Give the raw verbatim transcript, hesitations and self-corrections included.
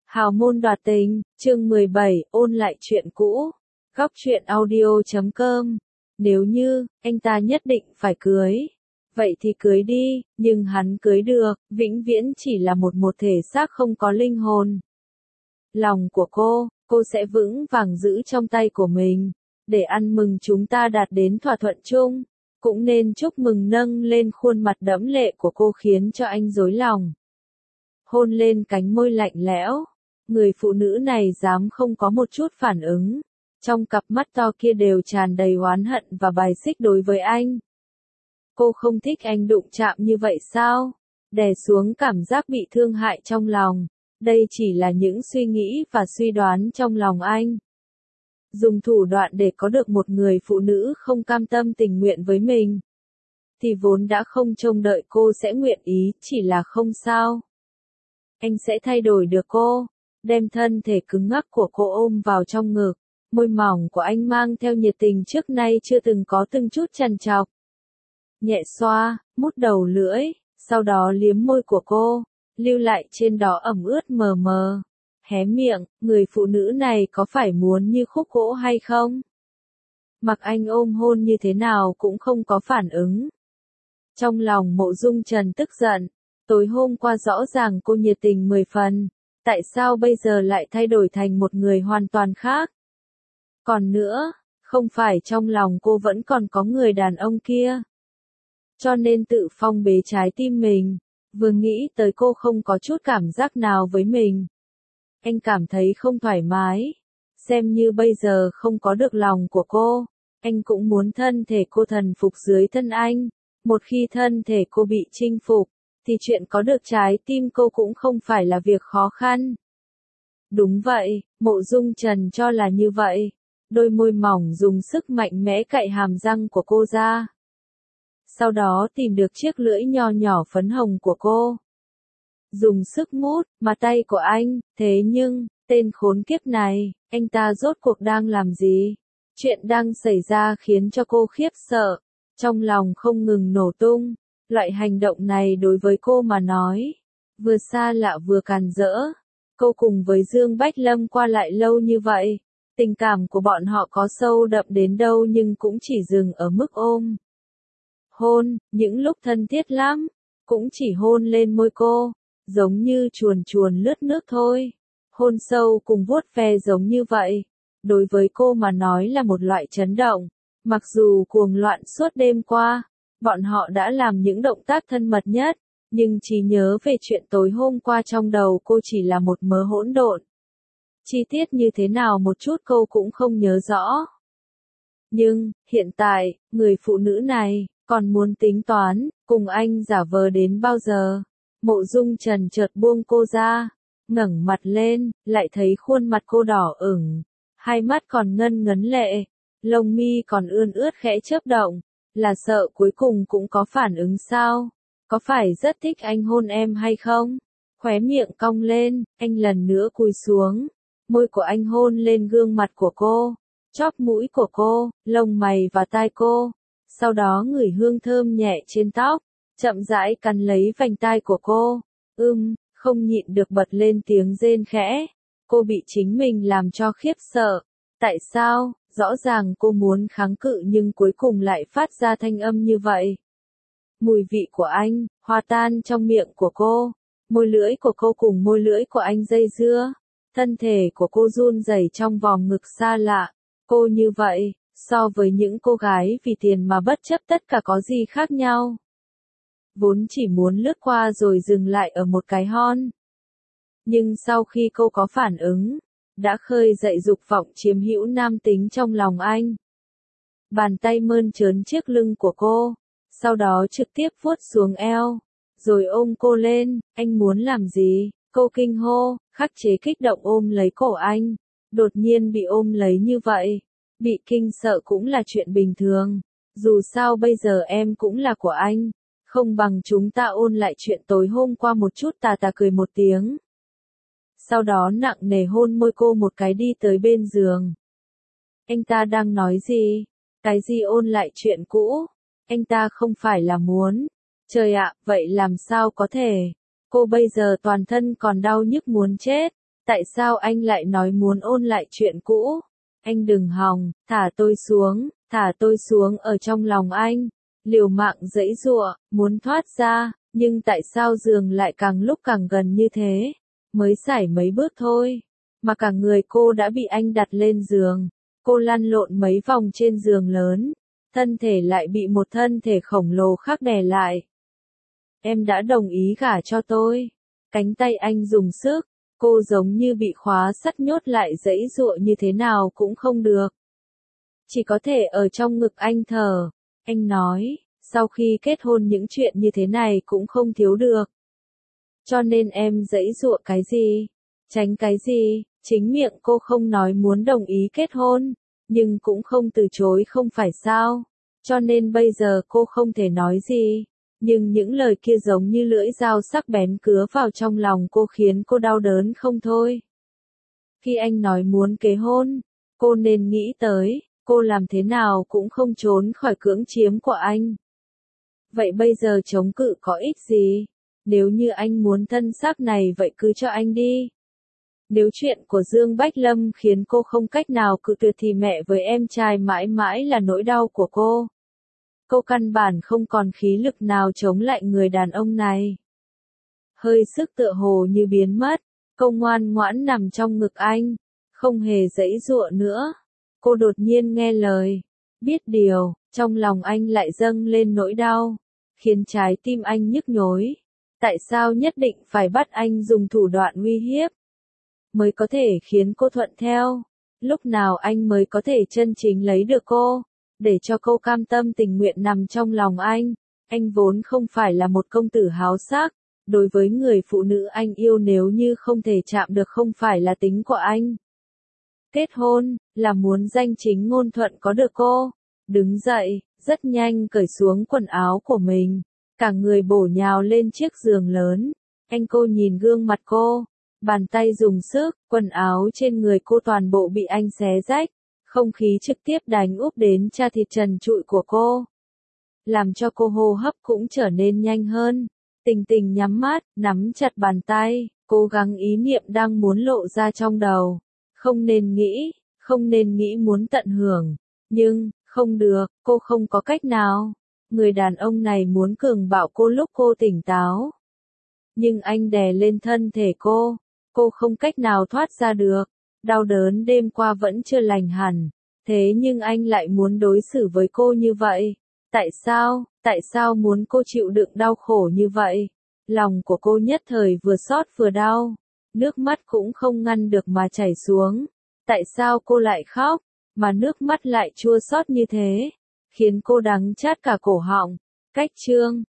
Hào môn đoạt tình, chương mười bảy, ôn lại chuyện cũ. Góc truyện audio chấm com. Nếu như, anh ta nhất định phải cưới. Vậy thì cưới đi, nhưng hắn cưới được, vĩnh viễn chỉ là một một thể xác không có linh hồn. Lòng của cô, cô sẽ vững vàng giữ trong tay của mình. Để ăn mừng chúng ta đạt đến thỏa thuận chung. Cũng nên chúc mừng nâng lên khuôn mặt đẫm lệ của cô khiến cho anh rối lòng. Hôn lên cánh môi lạnh lẽo. Người phụ nữ này dám không có một chút phản ứng. Trong cặp mắt to kia đều tràn đầy oán hận và bài xích đối với anh. Cô không thích anh đụng chạm như vậy sao? Đè xuống cảm giác bị thương hại trong lòng. Đây chỉ là những suy nghĩ và suy đoán trong lòng anh. Dùng thủ đoạn để có được một người phụ nữ không cam tâm tình nguyện với mình. Thì vốn đã không trông đợi cô sẽ nguyện ý, chỉ là không sao. Anh sẽ thay đổi được cô. Đem thân thể cứng ngắc của cô ôm vào trong ngực. Môi mỏng của anh mang theo nhiệt tình trước nay chưa từng có từng chút trằn trọc. Nhẹ xoa, mút đầu lưỡi, sau đó liếm môi của cô, lưu lại trên đó ẩm ướt mờ mờ. Hé miệng, người phụ nữ này có phải muốn như khúc gỗ hay không? Mặc anh ôm hôn như thế nào cũng không có phản ứng. Trong lòng Mộ Dung Trần tức giận, tối hôm qua rõ ràng cô nhiệt tình mười phần. Tại sao bây giờ lại thay đổi thành một người hoàn toàn khác? Còn nữa, không phải trong lòng cô vẫn còn có người đàn ông kia. Cho nên tự phong bế trái tim mình, vừa nghĩ tới cô không có chút cảm giác nào với mình. Anh cảm thấy không thoải mái. Xem như bây giờ không có được lòng của cô, anh cũng muốn thân thể cô thần phục dưới thân anh. Một khi thân thể cô bị chinh phục, thì chuyện có được trái tim cô cũng không phải là việc khó khăn. Đúng vậy, Mộ Dung Trần cho là như vậy. Đôi môi mỏng dùng sức mạnh mẽ cạy hàm răng của cô ra. Sau đó tìm được chiếc lưỡi nho nhỏ phấn hồng của cô. Dùng sức mút, mà tay của anh, thế nhưng, tên khốn kiếp này, anh ta rốt cuộc đang làm gì? Chuyện đang xảy ra khiến cho cô khiếp sợ. Trong lòng không ngừng nổ tung. Loại hành động này đối với cô mà nói, vừa xa lạ vừa càn rỡ. Cô cùng với Dương Bách Lâm qua lại lâu như vậy, tình cảm của bọn họ có sâu đậm đến đâu nhưng cũng chỉ dừng ở mức ôm. Hôn, những lúc thân thiết lắm, cũng chỉ hôn lên môi cô, giống như chuồn chuồn lướt nước thôi. Hôn sâu cùng vuốt ve giống như vậy, đối với cô mà nói là một loại chấn động. Mặc dù cuồng loạn suốt đêm qua, bọn họ đã làm những động tác thân mật nhất, nhưng trí nhớ về chuyện tối hôm qua trong đầu cô chỉ là một mớ hỗn độn. Chi tiết như thế nào một chút cô cũng không nhớ rõ. Nhưng, hiện tại, người phụ nữ này, còn muốn tính toán, cùng anh giả vờ đến bao giờ? Mộ Dung Trần chợt buông cô ra, ngẩng mặt lên, lại thấy khuôn mặt cô đỏ ửng, hai mắt còn ngân ngấn lệ, lông mi còn ươn ướt khẽ chớp động. Là sợ cuối cùng cũng có phản ứng sao? Có phải rất thích anh hôn em hay không? Khóe miệng cong lên, anh lần nữa cúi xuống. Môi của anh hôn lên gương mặt của cô, chóp mũi của cô, lông mày và tai cô. Sau đó ngửi hương thơm nhẹ trên tóc, chậm rãi cắn lấy vành tai của cô. Ưm, không nhịn được bật lên tiếng rên khẽ. Cô bị chính mình làm cho khiếp sợ. Tại sao? Rõ ràng cô muốn kháng cự nhưng cuối cùng lại phát ra thanh âm như vậy. Mùi vị của anh, hòa tan trong miệng của cô. Môi lưỡi của cô cùng môi lưỡi của anh dây dưa. Thân thể của cô run rẩy trong vòng ngực xa lạ. Cô như vậy, so với những cô gái vì tiền mà bất chấp tất cả có gì khác nhau. Vốn chỉ muốn lướt qua rồi dừng lại ở một cái hôn. Nhưng sau khi cô có phản ứng, đã khơi dậy dục vọng chiếm hữu nam tính trong lòng anh. Bàn tay mơn trớn chiếc lưng của cô, sau đó trực tiếp vuốt xuống eo, rồi ôm cô lên. Anh muốn làm gì? Cô kinh hô, khắc chế kích động ôm lấy cổ anh. Đột nhiên bị ôm lấy như vậy, bị kinh sợ cũng là chuyện bình thường. Dù sao bây giờ em cũng là của anh, không bằng chúng ta ôn lại chuyện tối hôm qua một chút. Tà tà cười một tiếng. Sau đó nặng nề hôn môi cô một cái đi tới bên giường. Anh ta đang nói gì? Cái gì ôn lại chuyện cũ? Anh ta không phải là muốn. Trời ạ, vậy làm sao có thể? Cô bây giờ toàn thân còn đau nhức muốn chết. Tại sao anh lại nói muốn ôn lại chuyện cũ? Anh đừng hòng, thả tôi xuống, thả tôi xuống ở trong lòng anh. Liều mạng giãy giụa, muốn thoát ra, nhưng tại sao giường lại càng lúc càng gần như thế? Mới sải mấy bước thôi, mà cả người cô đã bị anh đặt lên giường. Cô lăn lộn mấy vòng trên giường lớn, thân thể lại bị một thân thể khổng lồ khác đè lại. Em đã đồng ý gả cho tôi. Cánh tay anh dùng sức, cô giống như bị khóa sắt nhốt lại, giãy giụa như thế nào cũng không được. Chỉ có thể ở trong ngực anh thở. Anh nói, sau khi kết hôn những chuyện như thế này cũng không thiếu được. Cho nên em giãy giụa cái gì? Tránh cái gì? Chính miệng cô không nói muốn đồng ý kết hôn, nhưng cũng không từ chối không phải sao? Cho nên bây giờ cô không thể nói gì. Nhưng những lời kia giống như lưỡi dao sắc bén cứa vào trong lòng cô, khiến cô đau đớn không thôi. Khi anh nói muốn kết hôn, cô nên nghĩ tới, cô làm thế nào cũng không trốn khỏi cưỡng chiếm của anh. Vậy bây giờ chống cự có ích gì? Nếu như anh muốn thân xác này vậy cứ cho anh đi. Nếu chuyện của Dương Bách Lâm khiến cô không cách nào cự tuyệt thì mẹ với em trai mãi mãi là nỗi đau của cô. Cô căn bản không còn khí lực nào chống lại người đàn ông này. Hơi sức tựa hồ như biến mất, cô ngoan ngoãn nằm trong ngực anh, không hề giãy giụa nữa. Cô đột nhiên nghe lời, biết điều, trong lòng anh lại dâng lên nỗi đau, khiến trái tim anh nhức nhối. Tại sao nhất định phải bắt anh dùng thủ đoạn uy hiếp mới có thể khiến cô thuận theo? Lúc nào anh mới có thể chân chính lấy được cô, để cho cô cam tâm tình nguyện nằm trong lòng anh? Anh vốn không phải là một công tử háo sắc, đối với người phụ nữ anh yêu nếu như không thể chạm được không phải là tính của anh. Kết hôn, là muốn danh chính ngôn thuận có được cô. Đứng dậy, rất nhanh cởi xuống quần áo của mình, cả người bổ nhào lên chiếc giường lớn. Anh cô nhìn gương mặt cô, bàn tay dùng sức, quần áo trên người cô toàn bộ bị anh xé rách. Không khí trực tiếp đánh úp đến da thịt trần trụi của cô, làm cho cô hô hấp cũng trở nên nhanh hơn. Tình Tình nhắm mắt, nắm chặt bàn tay, cố gắng ý niệm đang muốn lộ ra trong đầu. Không nên nghĩ, không nên nghĩ muốn tận hưởng. Nhưng, không được, cô không có cách nào. Người đàn ông này muốn cường bạo cô lúc cô tỉnh táo. Nhưng anh đè lên thân thể cô, cô không cách nào thoát ra được. Đau đớn đêm qua vẫn chưa lành hẳn, thế nhưng anh lại muốn đối xử với cô như vậy. Tại sao, tại sao muốn cô chịu đựng đau khổ như vậy? Lòng của cô nhất thời vừa xót vừa đau, nước mắt cũng không ngăn được mà chảy xuống. Tại sao cô lại khóc, mà nước mắt lại chua xót như thế, khiến cô đắng chát cả cổ họng. Cách chương